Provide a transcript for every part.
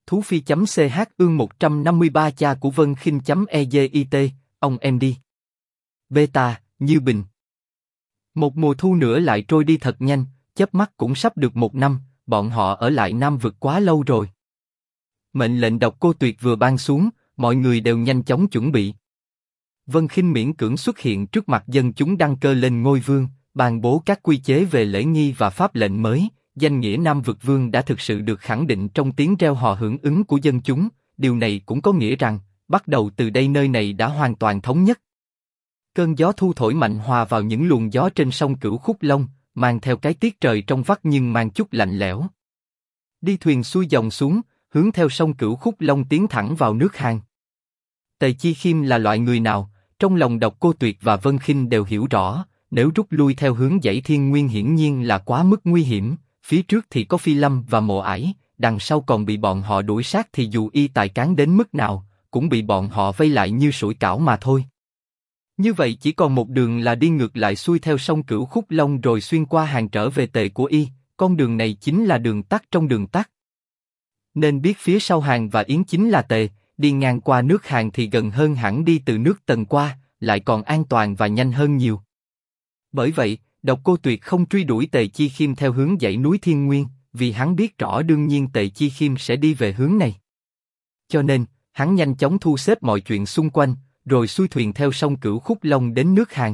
Thú Phi.ch ương 153 cha của Vân Khinh.ezit, ông em đi. Beta, Như Bình. Một mùa thu nữa lại trôi đi thật nhanh, chớp mắt cũng sắp được 1 năm, bọn họ ở lại Nam Vực quá lâu rồi. Mệnh lệnh Độc Cô Tuyệt vừa ban xuống, mọi người đều nhanh chóng chuẩn bị. Vân Khinh miễn cưỡng xuất hiện trước mặt dân chúng đăng cơ lên ngôi vương, ban bố các quy chế về lễ nghi và pháp lệnh mới. Danh nghĩa Nam Vực Vương đã thực sự được khẳng định trong tiếng reo hò hưởng ứng của dân chúng. Điều này cũng có nghĩa rằng, bắt đầu từ đây nơi này đã hoàn toàn thống nhất. Cơn gió thu thổi mạnh hòa vào những luồng gió trên sông Cửu Khúc Long, mang theo cái tiết trời trong vắt nhưng mang chút lạnh lẽo. Đi thuyền xuôi dòng xuống, hướng theo sông Cửu Khúc Long tiến thẳng vào nước Hàn. Tề Chi Khiêm là loại người nào? Trong lòng Độc Cô Tuyệt và Vân Khinh đều hiểu rõ, nếu rút lui theo hướng dãy Thiên Nguyên hiển nhiên là quá mức nguy hiểm. Phía trước thì có Phi Lâm và Mộ Ải, đằng sau còn bị bọn họ đuổi sát thì dù y tài cán đến mức nào, cũng bị bọn họ vây lại như sủi cảo mà thôi. Như vậy chỉ còn một đường là đi ngược lại xuôi theo sông Cửu Khúc Long rồi xuyên qua Hàn trở về Tề của y, con đường này chính là đường tắt trong đường tắt. Nên biết phía sau Hàn và Yến chính là Tề, đi ngang qua nước Hàn thì gần hơn hẳn đi từ nước Tần qua, lại còn an toàn và nhanh hơn nhiều. Bởi vậy, Độc Cô Tuyệt không truy đuổi Tề Chi Khiêm theo hướng dãy núi Thiên Nguyên, vì hắn biết rõ đương nhiên Tề Chi Khiêm sẽ đi về hướng này. Cho nên, hắn nhanh chóng thu xếp mọi chuyện xung quanh, rồi xuôi thuyền theo sông Cửu Khúc Long đến nước Hàn.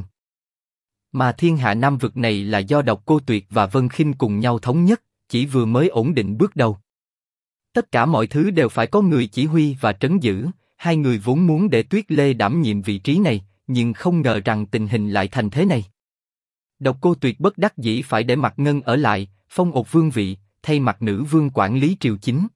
Mà thiên hạ Nam Vực này là do Độc Cô Tuyệt và Vân Khinh cùng nhau thống nhất, chỉ vừa mới ổn định bước đầu. Tất cả mọi thứ đều phải có người chỉ huy và trấn giữ, hai người vốn muốn để Tuyết Lê đảm nhiệm vị trí này, nhưng không ngờ rằng tình hình lại thành thế này. Độc Cô Tuyệt bất đắc dĩ phải để Mạc Ngân ở lại, phong ột vương vị, thay Mạc Nữ Vương quản lý triều chính.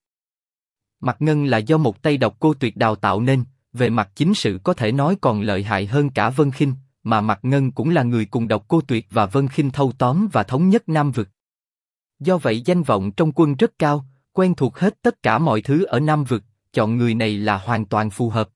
Mạc Ngân là do một tay Độc Cô Tuyệt đào tạo nên, về mặt chính sự có thể nói còn lợi hại hơn cả Vân Khinh, mà Mạc Ngân cũng là người cùng Độc Cô Tuyệt và Vân Khinh thâu tóm và thống nhất Nam Vực. Do vậy danh vọng trong quân rất cao, quen thuộc hết tất cả mọi thứ ở Nam Vực, chọn người này là hoàn toàn phù hợp.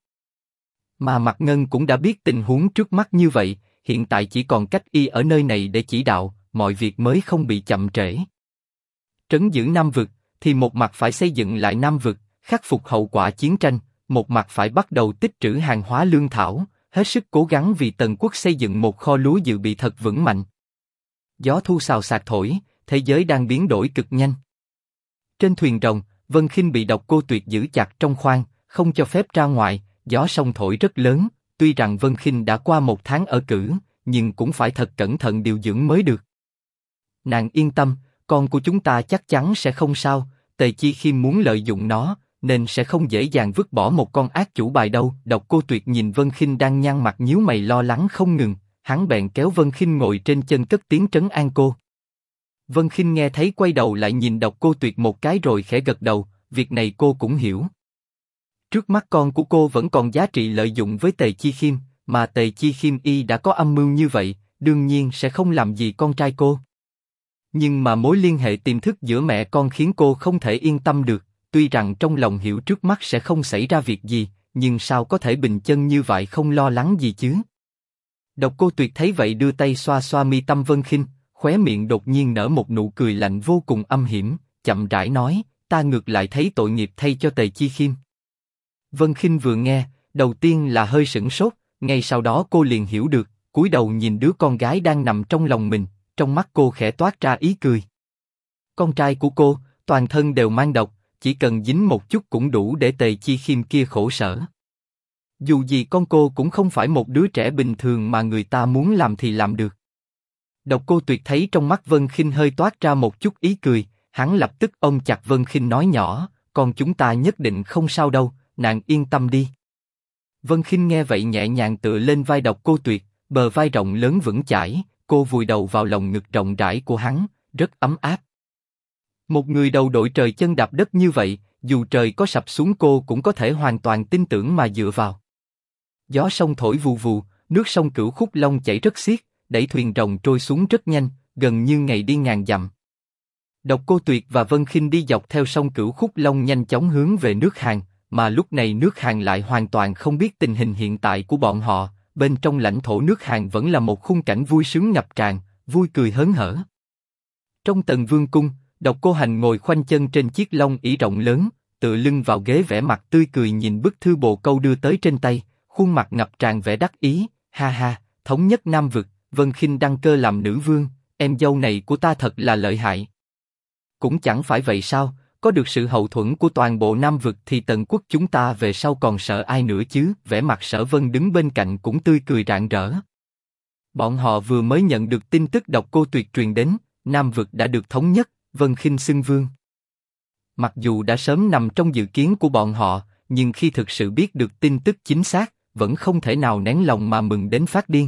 Mà Mạc Ngân cũng đã biết tình huống trước mắt như vậy, hiện tại chỉ còn cách y ở nơi này để chỉ đạo, mọi việc mới không bị chậm trễ. Trấn giữ Nam Vực, thì một mặt phải xây dựng lại Nam Vực, khắc phục hậu quả chiến tranh, một mặt phải bắt đầu tích trữ hàng hóa lương thảo, hết sức cố gắng vì Tần quốc xây dựng một kho lúa dự bị thật vững mạnh. Gió thu xào xạc thổi, thế giới đang biến đổi cực nhanh. Trên thuyền rồng, Vân Khinh bị Độc Cô Tuyệt giữ chặt trong khoang, không cho phép ra ngoài, gió sông thổi rất lớn. Tuy rằng Vân Khinh đã qua 1 tháng ở cữ, nhưng cũng phải thật cẩn thận điều dưỡng mới được. Nàng yên tâm, con của chúng ta chắc chắn sẽ không sao. Tề Chi Khiêm muốn lợi dụng nó, nên sẽ không dễ dàng vứt bỏ một con ác chủ bài đâu. Độc Cô Tuyệt nhìn Vân Khinh đang nhăn mặt nhíu mày lo lắng không ngừng, hắn bèn kéo Vân Khinh ngồi trên chân cất tiếng trấn an cô. Vân Khinh nghe thấy quay đầu lại nhìn Độc Cô Tuyệt một cái rồi khẽ gật đầu, việc này cô cũng hiểu. Trước mắt con của cô vẫn còn giá trị lợi dụng với Tề Chi Khiêm, mà Tề Chi Khiêm y đã có âm mưu như vậy, đương nhiên sẽ không làm gì con trai cô. Nhưng mà mối liên hệ tiềm thức giữa mẹ con khiến cô không thể yên tâm được, tuy rằng trong lòng hiểu trước mắt sẽ không xảy ra việc gì, nhưng sao có thể bình chân như vậy không lo lắng gì chứ? Độc Cô Tuyệt thấy vậy đưa tay xoa xoa mi tâm Vân Khinh, khóe miệng đột nhiên nở một nụ cười lạnh vô cùng âm hiểm, chậm rãi nói, ta ngược lại thấy tội nghiệp thay cho Tề Chi Khiêm. Vân Khinh vừa nghe, đầu tiên là hơi sửng sốt, ngay sau đó cô liền hiểu được, cúi đầu nhìn đứa con gái đang nằm trong lòng mình, trong mắt cô khẽ toát ra ý cười. Con trai của cô, toàn thân đều mang độc, chỉ cần dính một chút cũng đủ để Tề Chi Khiêm kia khổ sở. Dù gì con cô cũng không phải một đứa trẻ bình thường mà người ta muốn làm thì làm được. Độc Cô Tuyệt thấy trong mắt Vân Khinh hơi toát ra một chút ý cười, hắn lập tức ôm chặt Vân Khinh nói nhỏ, con chúng ta nhất định không sao đâu, nàng yên tâm đi. Vân Khinh nghe vậy nhẹ nhàng tựa lên vai Độc Cô Tuyệt, bờ vai rộng lớn vững chãi, cô vùi đầu vào lồng ngực rộng rãi của hắn, rất ấm áp. Một người đầu đội trời chân đạp đất như vậy, dù trời có sập xuống cô cũng có thể hoàn toàn tin tưởng mà dựa vào. Gió sông thổi vù vù, nước sông Cửu Khúc Long chảy rất xiết, đẩy thuyền rồng trôi xuống rất nhanh, gần như ngày đi ngàn dặm. Độc Cô Tuyệt và Vân Khinh đi dọc theo sông Cửu Khúc Long nhanh chóng hướng về nước Hàn, mà lúc này nước Hàn lại hoàn toàn không biết tình hình hiện tại của bọn họ. Bên trong lãnh thổ nước Hàn vẫn là một khung cảnh vui sướng ngập tràn, vui cười hớn hở. Trong Tần Vương cung, Độc Cô Hành ngồi khoanh chân trên chiếc long ỷ rộng lớn, tựa lưng vào ghế vẻ mặt tươi cười nhìn bức thư bồ câu đưa tới trên tay, khuôn mặt ngập tràn vẻ đắc ý, ha ha, thống nhất Nam vực, Vân Khinh đăng cơ làm nữ vương, em dâu này của ta thật là lợi hại. Cũng chẳng phải vậy sao, có được sự hậu thuẫn của toàn bộ Nam vực thì Tần quốc chúng ta về sau còn sợ ai nữa chứ? Vẻ mặt Sở Vân đứng bên cạnh cũng tươi cười rạng rỡ. Bọn họ vừa mới nhận được tin tức Độc Cô Tuyệt truyền đến, Nam vực đã được thống nhất, Vân Khinh xưng vương. Mặc dù đã sớm nằm trong dự kiến của bọn họ, nhưng khi thực sự biết được tin tức chính xác, vẫn không thể nào nén lòng mà mừng đến phát điên.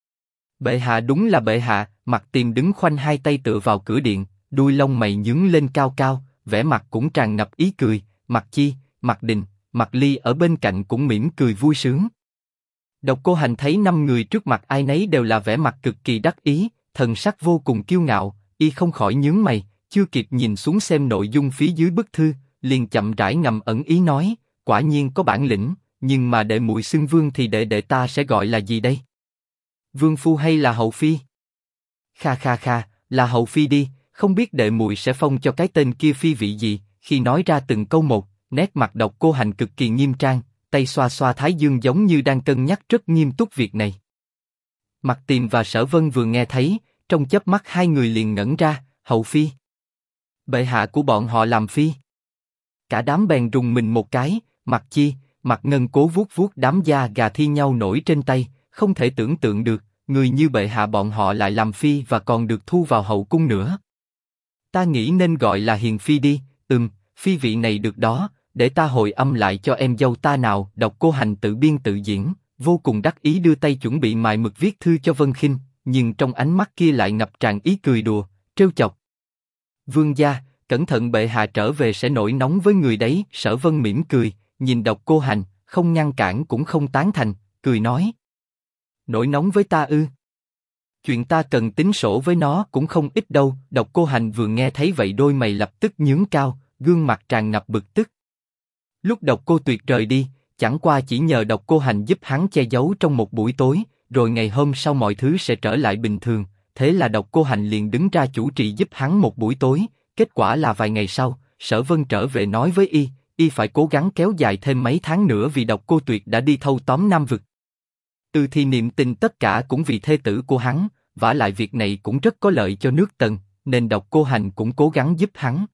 Bệ hạ đúng là bệ hạ. Mặt Tiềm đứng khoanh hai tay tựa vào cửa điện, đuôi lông mày nhướng lên cao cao, vẻ mặt cũng tràn ngập ý cười. Mặt Chi, Mặt Đình, Mặt Ly ở bên cạnh cũng mỉm cười vui sướng. Độc Cô Hành thấy 5 người trước mặt ai nấy đều là vẻ mặt cực kỳ đắc ý, thần sắc vô cùng kiêu ngạo, y không khỏi nhướng mày, chưa kịp nhìn xuống xem nội dung phía dưới bức thư, liền chậm rãi ngầm ẩn ý nói, quả nhiên có bản lĩnh, nhưng mà đệ muội xưng vương thì đệ ta sẽ gọi là gì đây? Vương phu hay là hậu phi? Kha kha kha, là hậu phi đi, không biết đệ muội sẽ phong cho cái tên kia phi vị gì? Khi nói ra từng câu một, nét mặt Độc Cô Hành cực kỳ nghiêm trang, tay xoa xoa thái dương giống như đang cân nhắc rất nghiêm túc việc này. Mặt Tiềm và Sở Vân vừa nghe thấy, trong chớp mắt hai người liền ngẩn ra, hậu phi. Bệ hạ của bọn họ làm phi. Cả đám bèn rùng mình một cái, Mặt Chi, Mặt Ngân cố vuốt vuốt đám da gà thi nhau nổi trên tay, không thể tưởng tượng được, người như bệ hạ bọn họ lại làm phi và còn được thu vào hậu cung nữa. Ta nghĩ nên gọi là hiền phi đi, phi vị này được đó, để ta hồi âm lại cho em dâu ta nào. Độc Cô Hành tự biên tự diễn, vô cùng đắc ý đưa tay chuẩn bị mài mực viết thư cho Vân Khinh, nhưng trong ánh mắt kia lại ngập tràn ý cười đùa, trêu chọc. Vương gia, cẩn thận bệ hạ trở về sẽ nổi nóng với người đấy. Sở Vân mỉm cười, nhìn Độc Cô Hành, không ngăn cản cũng không tán thành, cười nói. Nổi nóng với ta ư? Chuyện ta cần tính sổ với nó cũng không ít đâu. Độc Cô Hành vừa nghe thấy vậy đôi mày lập tức nhướng cao, gương mặt tràn ngập bực tức. Lúc Độc Cô Tuyệt rời đi, chẳng qua chỉ nhờ Độc Cô Hành giúp hắn che giấu trong một buổi tối, rồi ngày hôm sau mọi thứ sẽ trở lại bình thường. Thế là Độc Cô Hành liền đứng ra chủ trì giúp hắn một buổi tối. Kết quả là vài ngày sau, Sở Vân trở về nói với y phải cố gắng kéo dài thêm mấy tháng nữa vì Độc Cô Tuyệt đã đi thâu tóm Nam vực. Thì niệm tình tất cả cũng vì thê tử của hắn, vả lại việc này cũng rất có lợi cho nước Tần, nên Độc Cô Hành cũng cố gắng giúp hắn.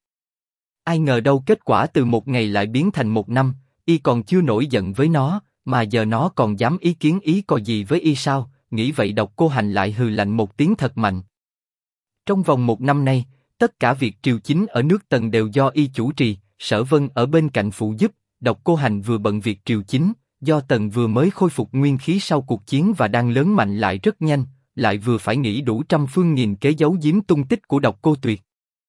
Ai ngờ đâu kết quả từ một ngày lại biến thành một năm, y còn chưa nổi giận với nó, mà giờ nó còn dám ý kiến ý cò gì với y sao? Nghĩ vậy Độc Cô Hành lại hừ lạnh một tiếng thật mạnh. Trong vòng một năm nay, tất cả việc triều chính ở nước Tần đều do y chủ trì, Sở Vân ở bên cạnh phụ giúp. Độc Cô Hành vừa bận việc triều chính, do Tần vừa mới khôi phục nguyên khí sau cuộc chiến và đang lớn mạnh lại rất nhanh, lại vừa phải nghĩ đủ trăm phương nghìn kế giấu giếm tung tích của Độc Cô Tuyệt.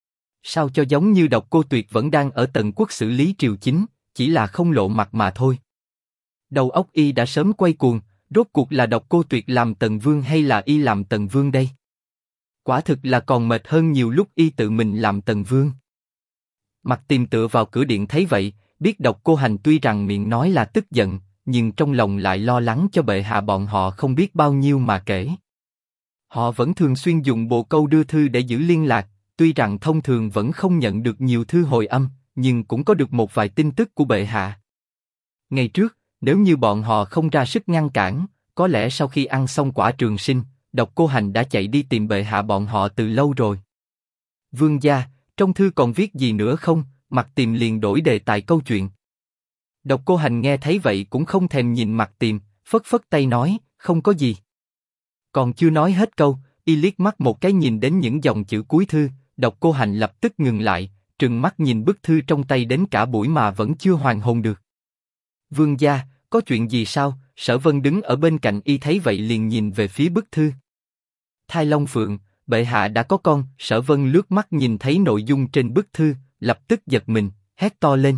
Sao cho giống như Độc Cô Tuyệt vẫn đang ở Tần quốc xử lý triều chính, chỉ là không lộ mặt mà thôi. Đầu óc y đã sớm quay cuồng, rốt cuộc là Độc Cô Tuyệt làm Tần vương hay là y làm Tần vương đây? Quả thực là còn mệt hơn nhiều lúc y tự mình làm Tần vương. Mặt Tiềm tựa vào cửa điện thấy vậy, biết Độc Cô Hành tuy rằng miệng nói là tức giận, nhưng trong lòng lại lo lắng cho bệ hạ bọn họ không biết bao nhiêu mà kể. Họ vẫn thường xuyên dùng bộ câu đưa thư để giữ liên lạc, tuy rằng thông thường vẫn không nhận được nhiều thư hồi âm, nhưng cũng có được một vài tin tức của bệ hạ. Ngày trước, nếu như bọn họ không ra sức ngăn cản, có lẽ sau khi ăn xong quả trường sinh, Độc Cô Hành đã chạy đi tìm bệ hạ bọn họ từ lâu rồi. Vương gia, trong thư còn viết gì nữa không? Mặt Tiềm liền đổi đề tài câu chuyện. Độc Cô Hành nghe thấy vậy cũng không thèm nhìn Mặt Tiềm, phất phất tay nói, không có gì. Còn chưa nói hết câu, y liếc mắt một cái nhìn đến những dòng chữ cuối thư, Độc Cô Hành lập tức ngừng lại, trừng mắt nhìn bức thư trong tay đến cả buổi mà vẫn chưa hoàn hồn được. Vương gia, có chuyện gì sao? Sở Vân đứng ở bên cạnh y thấy vậy liền nhìn về phía bức thư. Thai Long Phượng, bệ hạ đã có con. Sở Vân lướt mắt nhìn thấy nội dung trên bức thư, lập tức giật mình, hét to lên.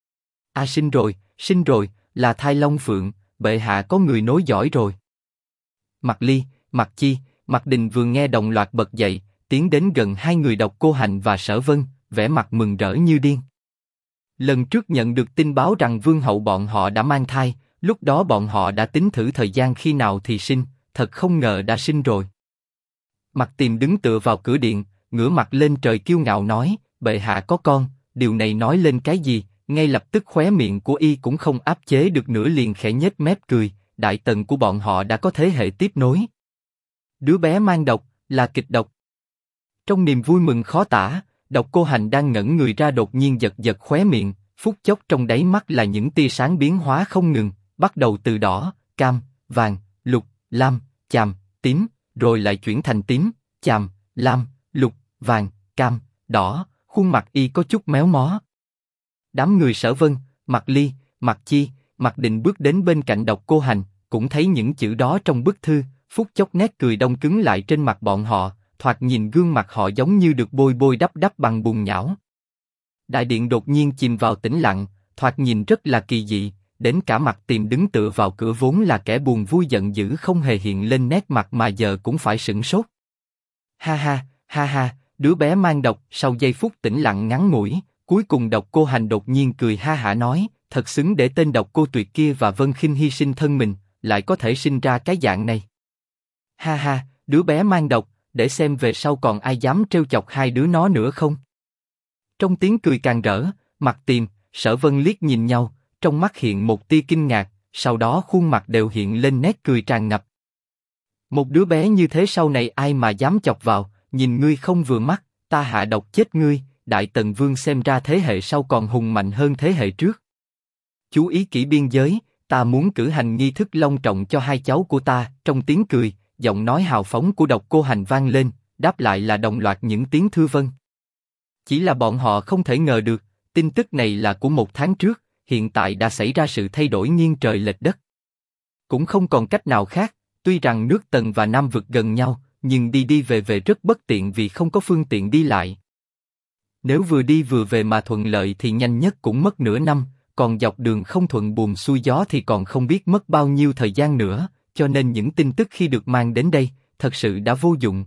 Sinh rồi, là Thai Long Phượng, bệ hạ có người nối dõi rồi. Mặt Ly, Mặt Chi, Mặt Đình vừa nghe đồng loạt bật dậy, tiến đến gần hai người Độc Cô Hành và Sở Vân, vẻ mặt mừng rỡ như điên. Lần trước nhận được tin báo rằng vương hậu bọn họ đã mang thai, lúc đó bọn họ đã tính thử thời gian khi nào thì sinh, thật không ngờ đã sinh rồi. Mặt Tiềm đứng tựa vào cửa điện, ngửa mặt lên trời kiêu ngạo nói, bệ hạ có con, điều này nói lên cái gì? ngay lập tức khóe miệng của y cũng không áp chế được nữa liền khẽ nhếch mép cười, đại tần của bọn họ đã có thế hệ tiếp nối. Đứa bé mang độc, là kịch độc. Trong niềm vui mừng khó tả, Độc Cô Hành đang ngẩn người ra đột nhiên giật giật khóe miệng, phút chốc trong đáy mắt là những tia sáng biến hóa không ngừng, bắt đầu từ đỏ, cam, vàng, lục, lam, chàm, tím, rồi lại chuyển thành tím, chàm, lam, lục, vàng, cam, đỏ, khuôn mặt y có chút méo mó. Đám người Sở Vân, Mạc Ly, Mạc Chi, Mạc Định bước đến bên cạnh Độc Cô Hành, cũng thấy những chữ đó trong bức thư, phút chốc nét cười đông cứng lại trên mặt bọn họ, thoạt nhìn gương mặt họ giống như được bôi bôi đắp đắp bằng bùn nhão. Đại điện đột nhiên chìm vào tĩnh lặng, thoạt nhìn rất là kỳ dị, đến cả Mặt Tiềm đứng tựa vào cửa vốn là kẻ buồn vui giận dữ không hề hiện lên nét mặt mà giờ cũng phải sửng sốt. Ha ha, đứa bé mang độc. Sau giây phút tĩnh lặng ngắn ngủi, cuối cùng Độc Cô Hành đột nhiên cười ha hả nói, thật xứng để tên Độc Cô Tuyệt kia và Vân Khinh hy sinh thân mình, lại có thể sinh ra cái dạng này. Ha, đứa bé mang độc, để xem về sau còn ai dám trêu chọc hai đứa nó nữa không. Trong tiếng cười càng rỡ, Mặt Tiềm, Sở Vân liếc nhìn nhau, trong mắt hiện một tia kinh ngạc, sau đó khuôn mặt đều hiện lên nét cười tràn ngập. Một đứa bé như thế sau này ai mà dám chọc vào, nhìn ngươi không vừa mắt, ta hạ độc chết ngươi. Đại Tần Vương xem ra thế hệ sau còn hùng mạnh hơn thế hệ trước. Chú ý kỹ biên giới, ta muốn cử hành nghi thức long trọng cho hai cháu của ta. Trong tiếng cười, giọng nói hào phóng của Độc Cô Hành vang lên, đáp lại là đồng loạt những tiếng thưa vâng. Chỉ là bọn họ không thể ngờ được, tin tức này là của một tháng trước, hiện tại đã xảy ra sự thay đổi nghiêng trời lệch đất. Cũng không còn cách nào khác, tuy rằng nước Tần và Nam Vực gần nhau, nhưng đi đi về về rất bất tiện vì không có phương tiện đi lại. Nếu vừa đi vừa về mà thuận lợi thì nhanh nhất cũng mất nửa năm, còn dọc đường không thuận buồm xuôi gió thì còn không biết mất bao nhiêu thời gian nữa, cho nên những tin tức khi được mang đến đây, thật sự đã vô dụng.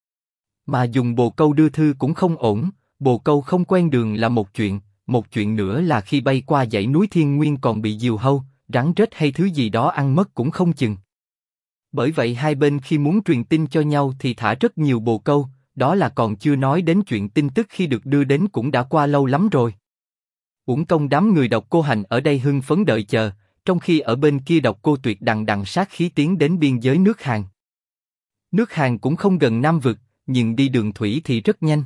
Mà dùng bồ câu đưa thư cũng không ổn, bồ câu không quen đường là một chuyện nữa là khi bay qua dãy núi Thiên Nguyên còn bị diều hâu, rắn rết hay thứ gì đó ăn mất cũng không chừng. Bởi vậy hai bên khi muốn truyền tin cho nhau thì thả rất nhiều bồ câu, đó là còn chưa nói đến chuyện tin tức khi được đưa đến cũng đã qua lâu lắm rồi. Uổng công đám người Độc Cô Hành ở đây hưng phấn đợi chờ, trong khi ở bên kia Độc Cô Tuyệt đằng đằng sát khí tiến đến biên giới nước Hàn. Nước Hàn cũng không gần Nam Vực, nhưng đi đường thủy thì rất nhanh.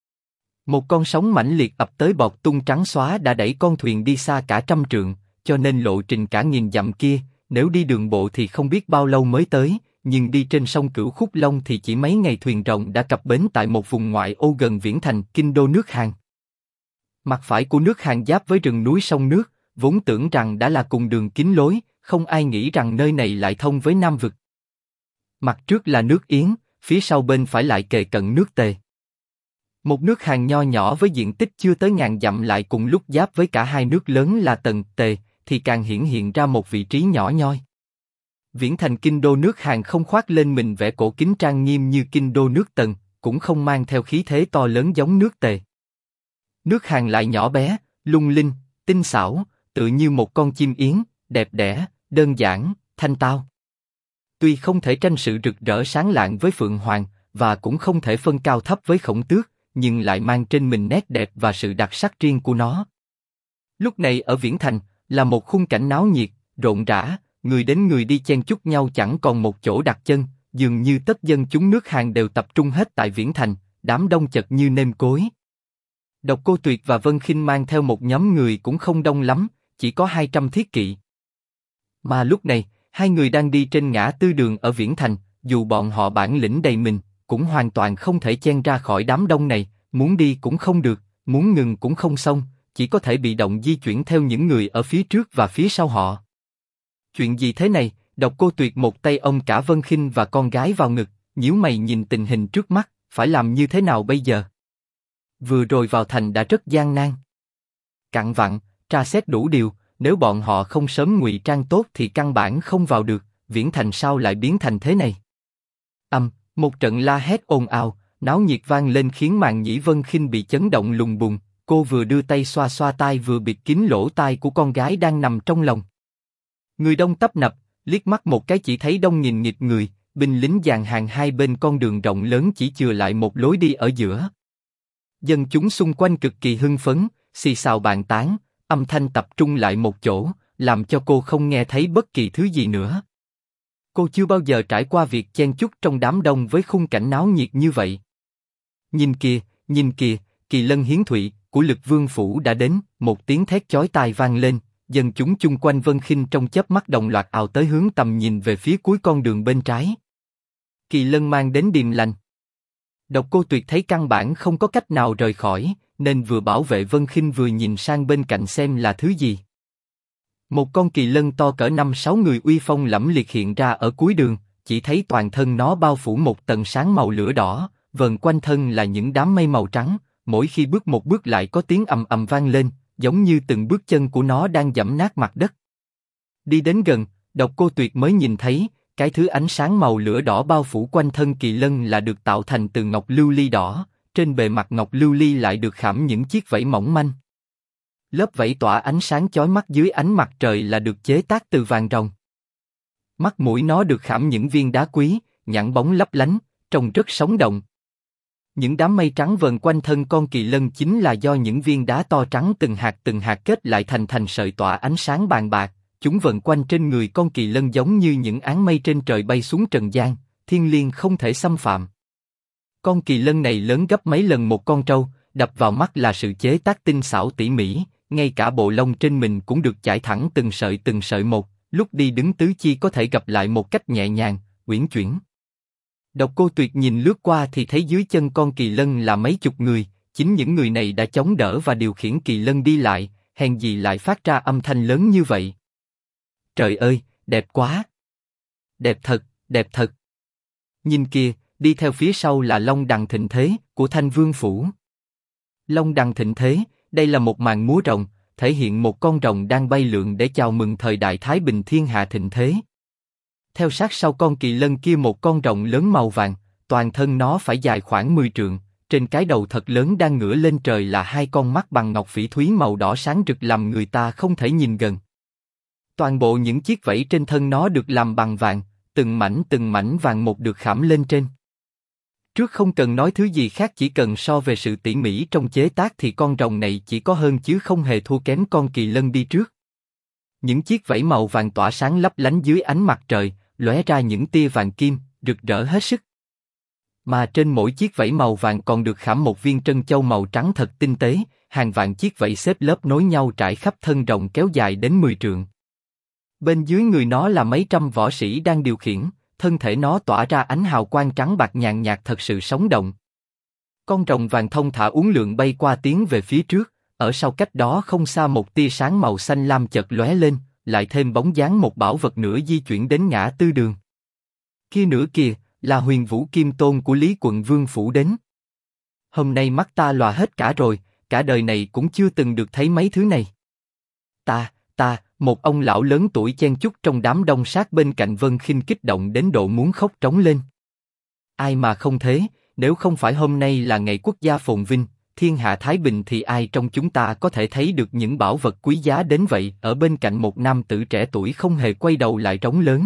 Một con sóng mãnh liệt ập tới bọt tung trắng xóa đã đẩy con thuyền đi xa cả 100 trượng, cho nên lộ trình cả 1000 dặm kia, nếu đi đường bộ thì không biết bao lâu mới tới, nhưng đi trên sông Cửu Khúc Long thì chỉ mấy ngày thuyền rồng đã cập bến tại một vùng ngoại ô gần Viễn Thành, kinh đô nước Hàn. Mặt phải của nước Hàn giáp với rừng núi sông nước, vốn tưởng rằng đã là cùng đường kính lối, không ai nghĩ rằng nơi này lại thông với Nam Vực. Mặt trước là nước Yến, phía sau bên phải lại kề cận nước Tề. Một nước Hàn nho nhỏ với diện tích chưa tới 1000 dặm lại cùng lúc giáp với cả hai nước lớn là Tần, Tề, thì càng hiển hiện ra một vị trí nhỏ nhoi. Viễn Thành kinh đô nước Hàn không khoác lên mình vẻ cổ kính trang nghiêm như kinh đô nước Tần, cũng không mang theo khí thế to lớn giống nước Tề. Nước Hàn lại nhỏ bé, lung linh, tinh xảo, tự như một con chim yến, đẹp đẽ, đơn giản, thanh tao. Tuy không thể tranh sự rực rỡ sáng lạng với Phượng Hoàng, và cũng không thể phân cao thấp với Khổng Tước, nhưng lại mang trên mình nét đẹp và sự đặc sắc riêng của nó. Lúc này ở Viễn Thành, là một khung cảnh náo nhiệt, rộn rã, người đến người đi chen chúc nhau chẳng còn một chỗ đặt chân, dường như tất dân chúng nước Hàn đều tập trung hết tại Viễn Thành, đám đông chật như nêm cối. Độc Cô Tuyệt và Vân Khinh mang theo một nhóm người cũng không đông lắm, chỉ có 200 thiết kỵ. Mà lúc này, hai người đang đi trên ngã tư đường ở Viễn Thành, dù bọn họ bản lĩnh đầy mình, cũng hoàn toàn không thể chen ra khỏi đám đông này, muốn đi cũng không được, muốn ngừng cũng không xong, chỉ có thể bị động di chuyển theo những người ở phía trước và phía sau họ. Chuyện gì thế này? Độc Cô Tuyệt một tay ôm cả Vân Khinh và con gái vào ngực, nhíu mày nhìn tình hình trước mắt, phải làm như thế nào bây giờ? Vừa rồi vào thành đã rất gian nan. Cặn vặn, tra xét đủ điều, nếu bọn họ không sớm ngụy trang tốt thì căn bản không vào được, Viễn Thành sao lại biến thành thế này? Một trận la hét ồn ào, náo nhiệt vang lên khiến màng nhĩ Vân Khinh bị chấn động lùng bùng, cô vừa đưa tay xoa xoa tai vừa bịt kín lỗ tai của con gái đang nằm trong lòng. Người đông tấp nập, liếc mắt một cái chỉ thấy đông nghìn nghịt người, binh lính dàn hàng hai bên con đường rộng lớn chỉ chừa lại một lối đi ở giữa. Dân chúng xung quanh cực kỳ hưng phấn, xì xào bàn tán, âm thanh tập trung lại một chỗ, làm cho cô không nghe thấy bất kỳ thứ gì nữa. Cô chưa bao giờ trải qua việc chen chúc trong đám đông với khung cảnh náo nhiệt như vậy. Nhìn kìa, Kỳ Lân hiến thụy của Lực Vương phủ đã đến, một tiếng thét chói tai vang lên, dân chúng chung quanh Vân Khinh trong chớp mắt đồng loạt ào tới hướng tầm nhìn về phía cuối con đường bên trái. Kỳ Lân mang đến điềm lành. Độc Cô Tuyệt thấy căn bản không có cách nào rời khỏi, nên vừa bảo vệ Vân Khinh vừa nhìn sang bên cạnh xem là thứ gì. Một con kỳ lân to cỡ 5-6 người uy phong lẫm liệt hiện ra ở cuối đường, chỉ thấy toàn thân nó bao phủ một tầng sáng màu lửa đỏ, vần quanh thân là những đám mây màu trắng, mỗi khi bước một bước lại có tiếng ầm ầm vang lên, giống như từng bước chân của nó đang giẫm nát mặt đất. Đi đến gần, Độc Cô Tuyệt mới nhìn thấy, cái thứ ánh sáng màu lửa đỏ bao phủ quanh thân kỳ lân là được tạo thành từ ngọc lưu ly đỏ, trên bề mặt ngọc lưu ly lại được khảm những chiếc vảy mỏng manh. Lớp vảy tỏa ánh sáng chói mắt dưới ánh mặt trời là được chế tác từ vàng ròng. Mắt mũi nó được khảm những viên đá quý, nhẵn bóng lấp lánh, trông rất sống động. Những đám mây trắng vờn quanh thân con kỳ lân chính là do những viên đá to trắng từng hạt kết lại thành sợi tỏa ánh sáng bàn bạc. Chúng vần quanh trên người con kỳ lân giống như những áng mây trên trời bay xuống trần gian, thiên liêng không thể xâm phạm. Con kỳ lân này lớn gấp mấy lần một con trâu, đập vào mắt là sự chế tác tinh xảo tỉ mỉ, ngay cả bộ lông trên mình cũng được chải thẳng từng sợi một, lúc đi đứng tứ chi có thể gập lại một cách nhẹ nhàng, uyển chuyển. Độc Cô Tuyệt nhìn lướt qua thì thấy dưới chân con kỳ lân là mấy chục người, chính những người này đã chống đỡ và điều khiển kỳ lân đi lại, hèn gì lại phát ra âm thanh lớn như vậy. Trời ơi, đẹp quá! Đẹp thật! Nhìn kìa, đi theo phía sau là Long Đằng Thịnh Thế của Thanh Vương phủ. Long Đằng Thịnh Thế, đây là một màn múa rồng, thể hiện một con rồng đang bay lượn để chào mừng thời đại Thái Bình thiên hạ thịnh thế. Theo sát sau con kỳ lân kia một con rồng lớn màu vàng, toàn thân nó phải dài khoảng 10 trượng, trên cái đầu thật lớn đang ngửa lên trời là hai con mắt bằng ngọc phỉ thúy màu đỏ sáng rực làm người ta không thể nhìn gần. Toàn bộ những chiếc vảy trên thân nó được làm bằng vàng, từng mảnh vàng một được khảm lên trên. Trước không cần nói thứ gì khác, chỉ cần so về sự tỉ mỉ trong chế tác thì con rồng này chỉ có hơn chứ không hề thua kém con kỳ lân đi trước. Những chiếc vảy màu vàng tỏa sáng lấp lánh dưới ánh mặt trời, lóe ra những tia vàng kim, rực rỡ hết sức. Mà trên mỗi chiếc vảy màu vàng còn được khảm một viên trân châu màu trắng thật tinh tế, hàng vạn chiếc vảy xếp lớp nối nhau trải khắp thân rồng kéo dài đến 10 trượng. Bên dưới người nó là mấy trăm võ sĩ đang điều khiển, thân thể nó tỏa ra ánh hào quang trắng bạc nhàn nhạt thật sự sống động. Con rồng vàng thông thả uốn lượn bay qua tiến về phía trước, ở sau cách đó không xa một tia sáng màu xanh lam chợt lóe lên, lại thêm bóng dáng một bảo vật nữa di chuyển đến ngã tư đường. Kia nữa kìa, là Huyền Vũ Kim Tôn của Lý Quận Vương phủ đến. Hôm nay mắt ta lòa hết cả rồi, cả đời này cũng chưa từng được thấy mấy thứ này. Một ông lão lớn tuổi chen chúc trong đám đông sát bên cạnh Vân Khinh kích động đến độ muốn khóc trống lên. Ai mà không thế, nếu không phải hôm nay là ngày quốc gia phồn vinh, thiên hạ thái bình thì ai trong chúng ta có thể thấy được những bảo vật quý giá đến vậy. Ở bên cạnh một nam tử trẻ tuổi không hề quay đầu lại trống lớn.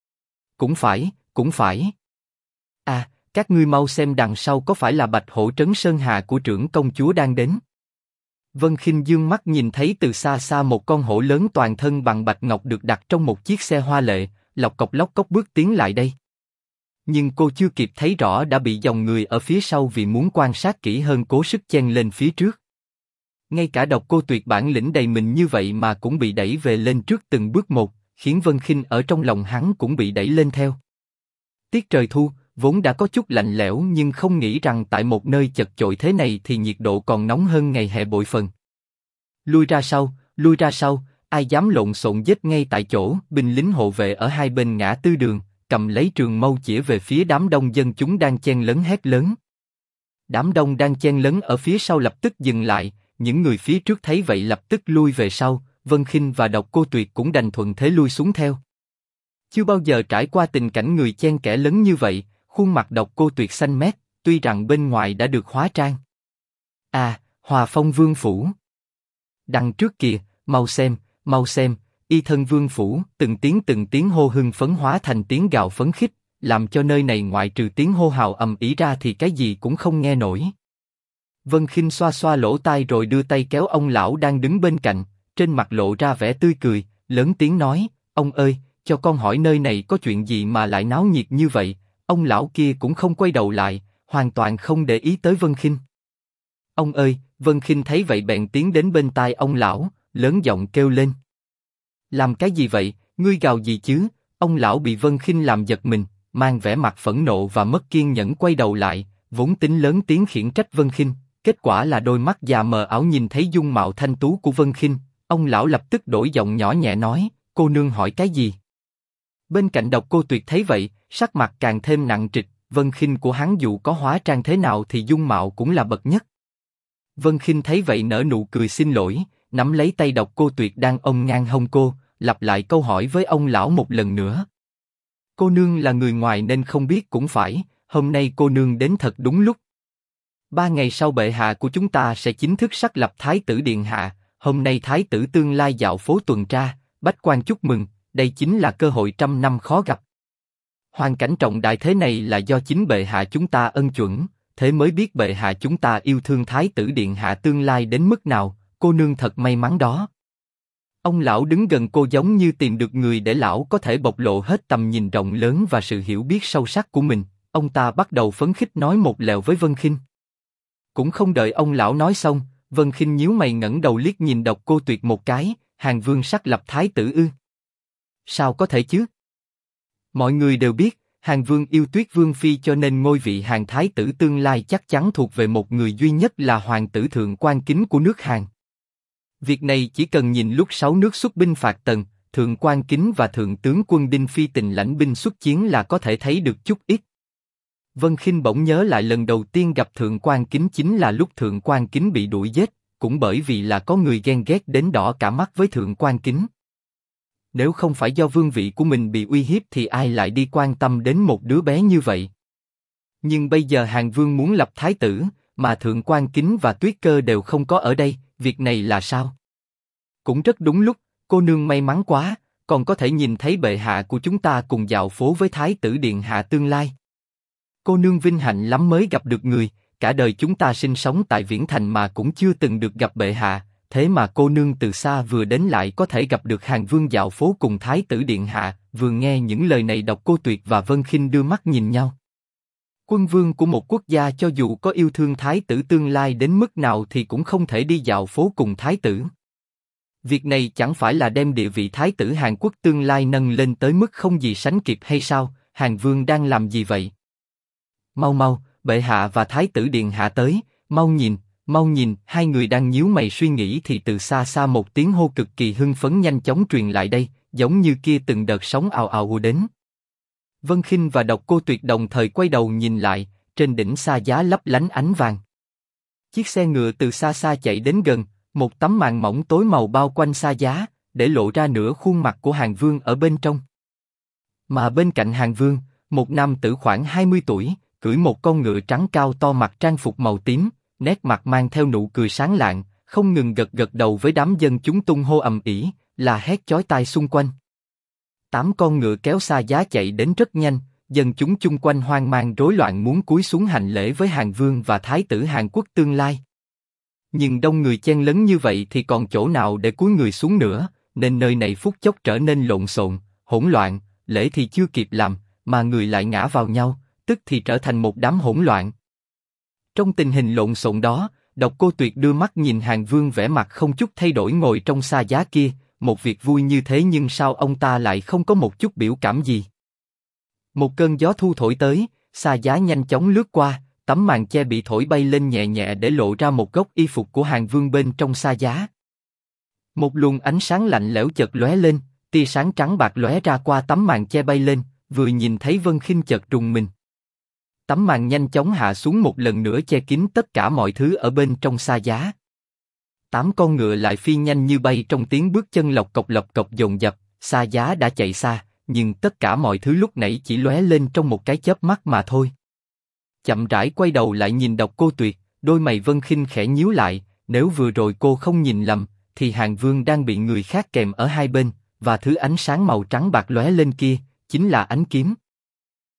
Cũng phải. À, các ngươi mau xem đằng sau có phải là Bạch Hổ Trấn Sơn Hà của trưởng công chúa đang đến. Vân Khinh dương mắt nhìn thấy từ xa xa một con hổ lớn toàn thân bằng bạch ngọc được đặt trong một chiếc xe hoa lệ, lọc cốc bước tiến lại đây. Nhưng cô chưa kịp thấy rõ đã bị dòng người ở phía sau vì muốn quan sát kỹ hơn cố sức chen lên phía trước. Ngay cả Độc Cô Tuyệt bản lĩnh đầy mình như vậy mà cũng bị đẩy về lên trước từng bước một, khiến Vân Khinh ở trong lòng hắn cũng bị đẩy lên theo. Tiết trời thu, vốn đã có chút lạnh lẽo nhưng không nghĩ rằng tại một nơi chật chội thế này thì nhiệt độ còn nóng hơn ngày hè bội phần. Lui ra sau, ai dám lộn xộn giết ngay tại chỗ. Binh lính hộ vệ ở hai bên ngã tư đường, cầm lấy trường mâu chĩa về phía đám đông dân chúng đang chen lấn hét lớn. Đám đông đang chen lấn ở phía sau lập tức dừng lại, những người phía trước thấy vậy lập tức lui về sau, Vân Khinh và Độc Cô Tuyệt cũng đành thuận thế lui xuống theo. Chưa bao giờ trải qua tình cảnh người chen kẽ lấn như vậy, khuôn mặt Độc Cô Tuyệt xanh mét, tuy rằng bên ngoài đã được hóa trang. À, Hòa Phong Vương phủ. Đằng trước kìa, mau xem, Y Thân Vương phủ. Từng tiếng hô hưng phấn hóa thành tiếng gào phấn khích, làm cho nơi này ngoại trừ tiếng hô hào ầm ĩ ra thì cái gì cũng không nghe nổi. Vân Khinh xoa xoa lỗ tai rồi đưa tay kéo ông lão đang đứng bên cạnh, trên mặt lộ ra vẻ tươi cười, lớn tiếng nói, ông ơi, cho con hỏi nơi này có chuyện gì mà lại náo nhiệt như vậy? Ông lão kia cũng không quay đầu lại, hoàn toàn không để ý tới Vân Khinh. Ông ơi, Vân Khinh thấy vậy bèn tiến đến bên tai ông lão, lớn giọng kêu lên. Làm cái gì vậy, ngươi gào gì chứ? Ông lão bị Vân Khinh làm giật mình, mang vẻ mặt phẫn nộ và mất kiên nhẫn quay đầu lại, vốn tính lớn tiếng khiển trách Vân Khinh, kết quả là đôi mắt già mờ ảo nhìn thấy dung mạo thanh tú của Vân Khinh, ông lão lập tức đổi giọng nhỏ nhẹ nói, cô nương hỏi cái gì? Bên cạnh Độc Cô Tuyệt thấy vậy, sắc mặt càng thêm nặng trịch, Vân Khinh của hắn dù có hóa trang thế nào thì dung mạo cũng là bậc nhất. Vân Khinh thấy vậy nở nụ cười xin lỗi, nắm lấy tay Độc Cô Tuyệt đang ôm ngang hông cô, lặp lại câu hỏi với ông lão một lần nữa. Cô nương là người ngoài nên không biết cũng phải, hôm nay cô nương đến thật đúng lúc. 3 ngày sau bệ hạ của chúng ta sẽ chính thức xác lập Thái tử Điện Hạ, hôm nay Thái tử tương lai dạo phố tuần tra, bách quan chúc mừng, đây chính là cơ hội trăm năm khó gặp. Hoàn cảnh trọng đại thế này là do chính bệ hạ chúng ta ân chuẩn, thế mới biết bệ hạ chúng ta yêu thương Thái tử Điện Hạ tương lai đến mức nào, cô nương thật may mắn đó. Ông lão đứng gần cô giống như tìm được người để lão có thể bộc lộ hết tầm nhìn rộng lớn và sự hiểu biết sâu sắc của mình. Ông ta bắt đầu phấn khích nói một lèo với Vân Khinh. Cũng không đợi ông lão nói xong, Vân Khinh nhíu mày ngẩng đầu liếc nhìn Độc Cô Tuyệt một cái. Hàn Vương xác lập Thái tử ư? Sao có thể chứ? Mọi người đều biết, Hàn Vương yêu Tuyết Vương phi cho nên ngôi vị Hàn Thái tử tương lai chắc chắn thuộc về một người duy nhất là hoàng tử thượng quan Kính của nước Hàn. Việc này chỉ cần nhìn lúc 6 nước xuất binh phạt Tần, thượng quan Kính và thượng tướng quân Đinh Phi Tình lãnh binh xuất chiến là có thể thấy được chút ít. Vân Khinh bỗng nhớ lại lần đầu tiên gặp thượng quan Kính chính là lúc thượng quan Kính bị đuổi giết, cũng bởi vì là có người ghen ghét đến đỏ cả mắt với thượng quan Kính. Nếu không phải do vương vị của mình bị uy hiếp thì ai lại đi quan tâm đến một đứa bé như vậy? Nhưng bây giờ Hàn Vương muốn lập thái tử, mà thượng quan Kính và Tuyết Cơ đều không có ở đây, việc này là sao? Cũng rất đúng lúc, cô nương may mắn quá, còn có thể nhìn thấy bệ hạ của chúng ta cùng dạo phố với Thái tử Điện Hạ tương lai. Cô nương vinh hạnh lắm mới gặp được người, cả đời chúng ta sinh sống tại Viễn Thành mà cũng chưa từng được gặp bệ hạ, thế mà cô nương từ xa vừa đến lại có thể gặp được Hàn Vương dạo phố cùng Thái tử Điện Hạ. Vừa nghe những lời này Độc Cô Tuyệt và Vân Khinh đưa mắt nhìn nhau. Quân vương của một quốc gia cho dù có yêu thương Thái tử tương lai đến mức nào thì cũng không thể đi dạo phố cùng Thái tử. Việc này chẳng phải là đem địa vị Thái tử Hàn Quốc tương lai nâng lên tới mức không gì sánh kịp hay sao? Hàn Vương đang làm gì vậy? Mau mau, bệ hạ và Thái tử Điện Hạ tới, mau nhìn, hai người đang nhíu mày suy nghĩ thì từ xa xa một tiếng hô cực kỳ hưng phấn nhanh chóng truyền lại đây, giống như kia từng đợt sóng ào ào ùa đến. Vân Khinh và Độc Cô Tuyệt đồng thời quay đầu nhìn lại, trên đỉnh xa giá lấp lánh ánh vàng. Chiếc xe ngựa từ xa xa chạy đến gần, một tấm màn mỏng tối màu bao quanh xa giá, để lộ ra nửa khuôn mặt của Hàn Vương ở bên trong. Mà bên cạnh Hàn Vương, một nam tử khoảng 20 tuổi, cưỡi một con ngựa trắng cao to mặc trang phục màu tím, nét mặt mang theo nụ cười sáng lạng, không ngừng gật gật đầu với đám dân chúng tung hô ầm ĩ, là hét chói tai xung quanh. 8 con ngựa kéo xa giá chạy đến rất nhanh, dân chúng chung quanh hoang mang rối loạn muốn cúi xuống hành lễ với Hàn Vương và Thái tử Hàn Quốc tương lai. Nhưng đông người chen lấn như vậy thì còn chỗ nào để cúi người xuống nữa, nên nơi này phút chốc trở nên lộn xộn, hỗn loạn, lễ thì chưa kịp làm, mà người lại ngã vào nhau, tức thì trở thành một đám hỗn loạn. Trong tình hình lộn xộn đó, Độc Cô Tuyệt đưa mắt nhìn Hàn Vương vẻ mặt không chút thay đổi ngồi trong xa giá kia, một việc vui như thế nhưng sao ông ta lại không có một chút biểu cảm gì? Một cơn gió thu thổi tới, xa giá nhanh chóng lướt qua, tấm màn che bị thổi bay lên nhẹ nhẹ để lộ ra một góc y phục của Hàn Vương bên trong xa giá. Một luồng ánh sáng lạnh lẽo chợt lóe lên, tia sáng trắng bạc lóe ra qua tấm màn che bay lên, vừa nhìn thấy Vân Khinh chợt rùng mình. Tấm màn nhanh chóng hạ xuống một lần nữa che kín tất cả mọi thứ ở bên trong xa giá. 8 con ngựa lại phi nhanh như bay trong tiếng bước chân lộc cộc dồn dập, xa giá đã chạy xa, nhưng tất cả mọi thứ lúc nãy chỉ lóe lên trong một cái chớp mắt mà thôi. Chậm rãi quay đầu lại nhìn Độc Cô Tuyệt, đôi mày Vân Khinh khẽ nhíu lại, nếu vừa rồi cô không nhìn lầm, thì Hàn Vương đang bị người khác kèm ở hai bên, và thứ ánh sáng màu trắng bạc lóe lên kia, chính là ánh kiếm.